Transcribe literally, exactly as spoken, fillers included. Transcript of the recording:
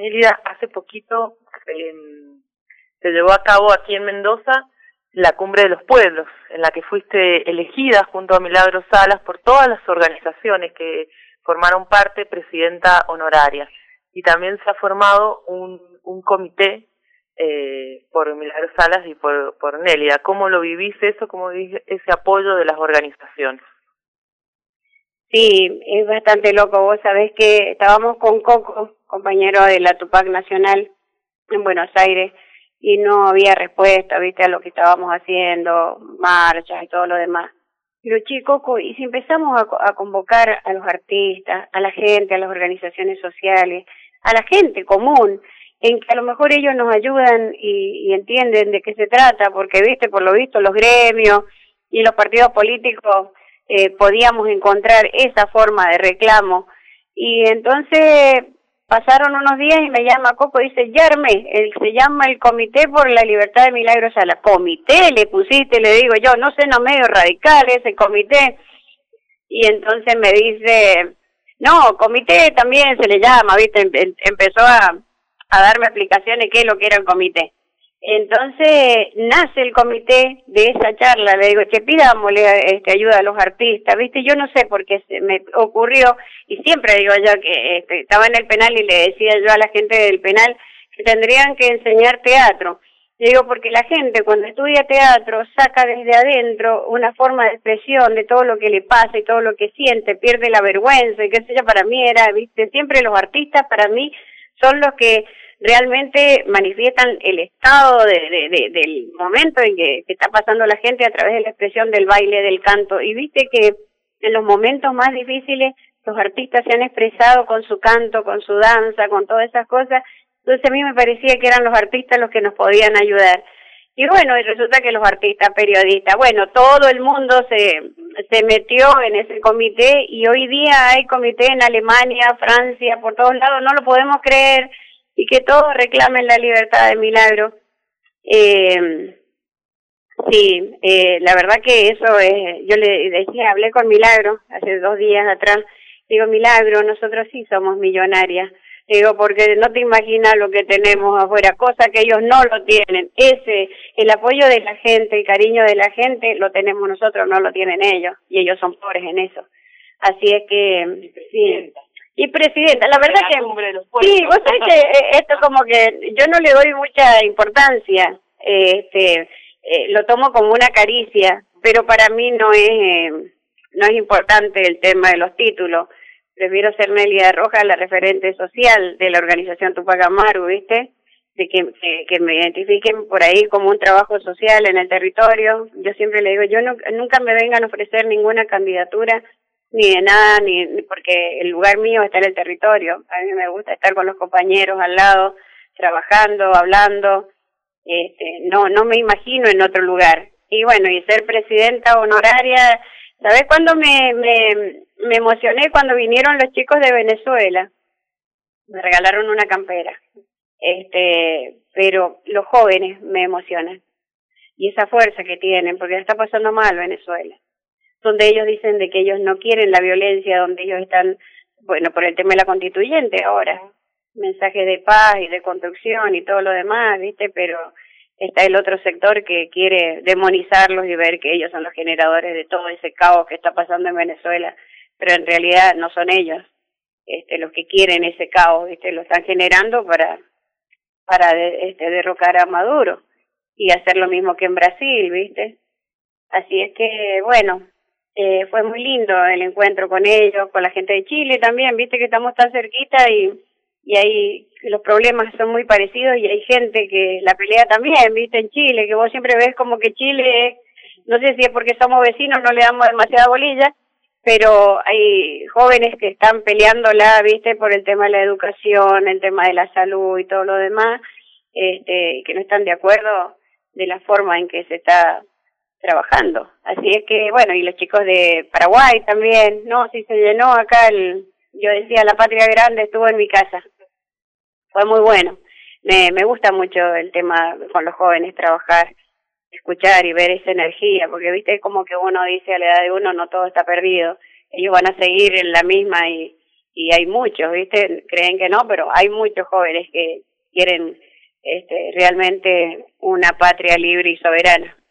Mérida, hace poquito eh, se llevó a cabo aquí en Mendoza la Cumbre de los Pueblos, en la que fuiste elegida junto a Milagros Salas por todas las organizaciones que formaron parte, presidenta honoraria. Y también se ha formado un, un comité eh, por Milagros Salas y por, por Nélida. ¿Cómo lo vivís eso? ¿Cómo vivís ese apoyo de las organizaciones? Sí, es bastante loco. Vos sabés que estábamos con Coco, compañero de la Tupac Nacional en Buenos Aires, y no había respuesta, viste, a lo que estábamos haciendo, marchas y todo lo demás. Pero che, Coco, y si empezamos a, a convocar a los artistas, a la gente, a las organizaciones sociales, a la gente común, en que a lo mejor ellos nos ayudan y, y entienden de qué se trata, porque viste, por lo visto, los gremios y los partidos políticos eh, podíamos encontrar esa forma de reclamo. Y entonces pasaron unos días y me llama Coco y dice, Yarme, él se llama el Comité por la Libertad de Milagros Salas. Comité le pusiste, le digo yo, no sé, no medio radical ese comité. Y entonces me dice, no, comité también se le llama, viste, empezó a, a darme explicaciones qué es lo que era el comité. Entonces nace el comité de esa charla, le digo, che, pidámosle este, ayuda a los artistas, viste, yo no sé por qué se me ocurrió, y siempre digo yo que este, estaba en el penal y le decía yo a la gente del penal que tendrían que enseñar teatro. Le digo, porque la gente cuando estudia teatro saca desde adentro una forma de expresión de todo lo que le pasa y todo lo que siente, pierde la vergüenza, y qué sé yo, para mí era, viste, siempre los artistas para mí son los que realmente manifiestan el estado de, de, de, del momento en que, que está pasando la gente a través de la expresión del baile, del canto. Y viste que en los momentos más difíciles los artistas se han expresado con su canto, con su danza, con todas esas cosas. Entonces a mí me parecía que eran los artistas los que nos podían ayudar. Y bueno, y resulta que los artistas, periodistas, bueno, todo el mundo se, se metió en ese comité, y hoy día hay comité en Alemania, Francia, por todos lados, no lo podemos creer, y que todos reclamen la libertad de Milagro. Eh, sí, eh, la verdad que eso es, yo le decía, hablé con Milagro hace dos días atrás, digo, Milagro, nosotros sí somos millonarias, digo, porque no te imaginas lo que tenemos afuera, cosa que ellos no lo tienen. Ese, el apoyo de la gente, el cariño de la gente, lo tenemos nosotros, no lo tienen ellos, y ellos son pobres en eso. Así es que, sí. Y presidenta, la verdad que, sí, vos sabés que esto como que yo no le doy mucha importancia, este, eh, lo tomo como una caricia, pero para mí no es, eh, no es importante el tema de los títulos. Prefiero ser Nélida Rojas, la referente social de la organización Tupac Amaru, ¿viste? De que, que, que me identifiquen por ahí como un trabajo social en el territorio. Yo siempre le digo, yo no, nunca me vengan a ofrecer ninguna candidatura, ni de nada, ni porque el lugar mío está en el territorio. A mí me gusta estar con los compañeros al lado, trabajando, hablando. Este, no, no me imagino en otro lugar. Y bueno, y ser presidenta honoraria, ¿sabés cuándo me, me, me emocioné? Cuando vinieron los chicos de Venezuela. Me regalaron una campera. Este, pero los jóvenes me emocionan. Y esa fuerza que tienen, porque está pasando mal Venezuela. Donde ellos dicen de que ellos no quieren la violencia, donde ellos están, bueno, por el tema de la constituyente ahora, mensajes de paz y de construcción y todo lo demás, ¿viste? Pero está el otro sector que quiere demonizarlos y ver que ellos son los generadores de todo ese caos que está pasando en Venezuela, pero en realidad no son ellos este, los que quieren ese caos, ¿viste? Lo están generando para, para de, este, derrocar a Maduro y hacer lo mismo que en Brasil, ¿viste? Así es que, bueno, Eh, fue muy lindo el encuentro con ellos, con la gente de Chile también, viste que estamos tan cerquita y, y ahí los problemas son muy parecidos y hay gente que la pelea también, viste, en Chile, que vos siempre ves como que Chile, no sé si es porque somos vecinos, no le damos demasiada bolilla, pero hay jóvenes que están peleándola, viste, por el tema de la educación, el tema de la salud y todo lo demás, este, que no están de acuerdo de la forma en que se está trabajando. Así es que, bueno, y los chicos de Paraguay también, no, sí se llenó acá, el, yo decía, la patria grande estuvo en mi casa. Fue muy bueno. Me, me gusta mucho el tema con los jóvenes, trabajar, escuchar y ver esa energía, porque viste como que uno dice a la edad de uno, no todo está perdido. Ellos van a seguir en la misma y, y hay muchos, ¿viste? Creen que no, pero hay muchos jóvenes que quieren este, realmente una patria libre y soberana.